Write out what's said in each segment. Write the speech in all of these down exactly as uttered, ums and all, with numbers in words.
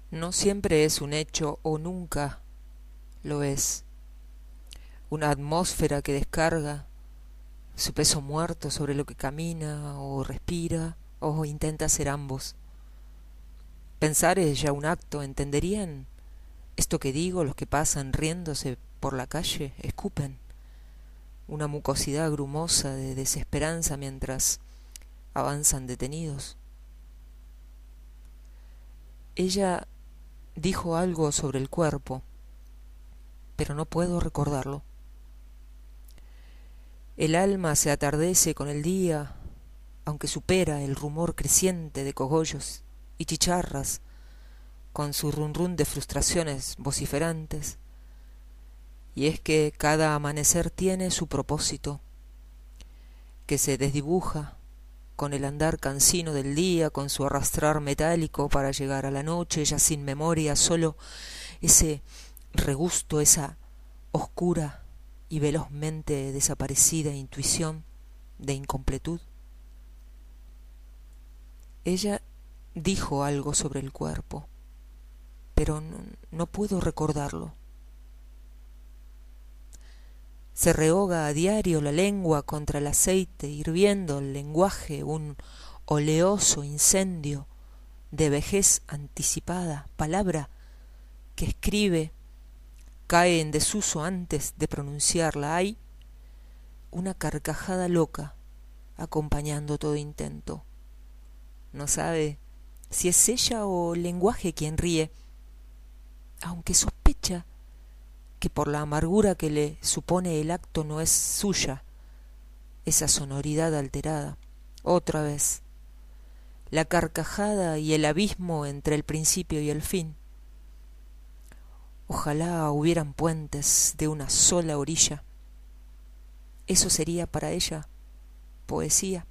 No siempre es un hecho o nunca lo es. Una atmósfera que descarga su peso muerto sobre lo que camina o respira o intenta ser ambos. Pensar es ya un acto, ¿entenderían? Esto que digo, los que pasan riéndose por la calle, escupen. Una mucosidad grumosa de desesperanza mientras avanzan detenidos. Ella dijo algo sobre el cuerpo, pero no puedo recordarlo. El alma se atardece con el día, aunque supera el rumor creciente de cogollos y chicharras, con su run run de frustraciones vociferantes. Y es que cada amanecer tiene su propósito, que se desdibuja con el andar cansino del día, con su arrastrar metálico para llegar a la noche, ya sin memoria, solo ese regusto, esa oscura y velozmente desaparecida intuición de incompletud. Ella dijo algo sobre el cuerpo, pero no, no puedo recordarlo. Se rehoga a diario la lengua contra el aceite, hirviendo el lenguaje, un oleoso incendio de vejez anticipada, palabra que escribe cae en desuso antes de pronunciarla. Hay una carcajada loca acompañando todo intento. No sabe si es ella o el lenguaje quien ríe, aunque sospecha que por la amargura que le supone el acto no es suya esa sonoridad alterada. Otra vez, la carcajada y el abismo entre el principio y el fin. Ojalá hubieran puentes de una sola orilla. Eso sería para ella poesía.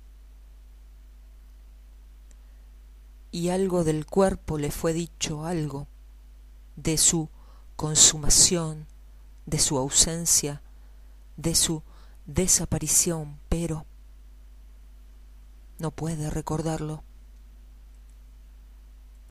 Y algo del cuerpo le fue dicho, algo de su consumación, de su ausencia, de su desaparición, pero no puede recordarlo.